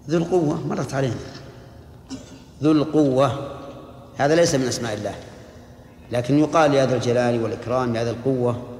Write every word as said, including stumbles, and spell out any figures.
ذو القوة مرت علينا. ذو القوة هذا ليس من أسماء الله، لكن يقال يا ذا الجلال والإكرام يا ذا القوة